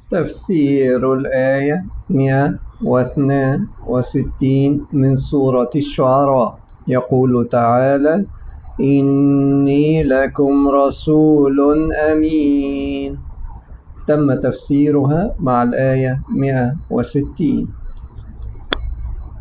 تفسير الآية 162 من سورة الشعراء. يقول تعالى: إني لكم رسول أمين. تم تفسيرها مع الآية 160.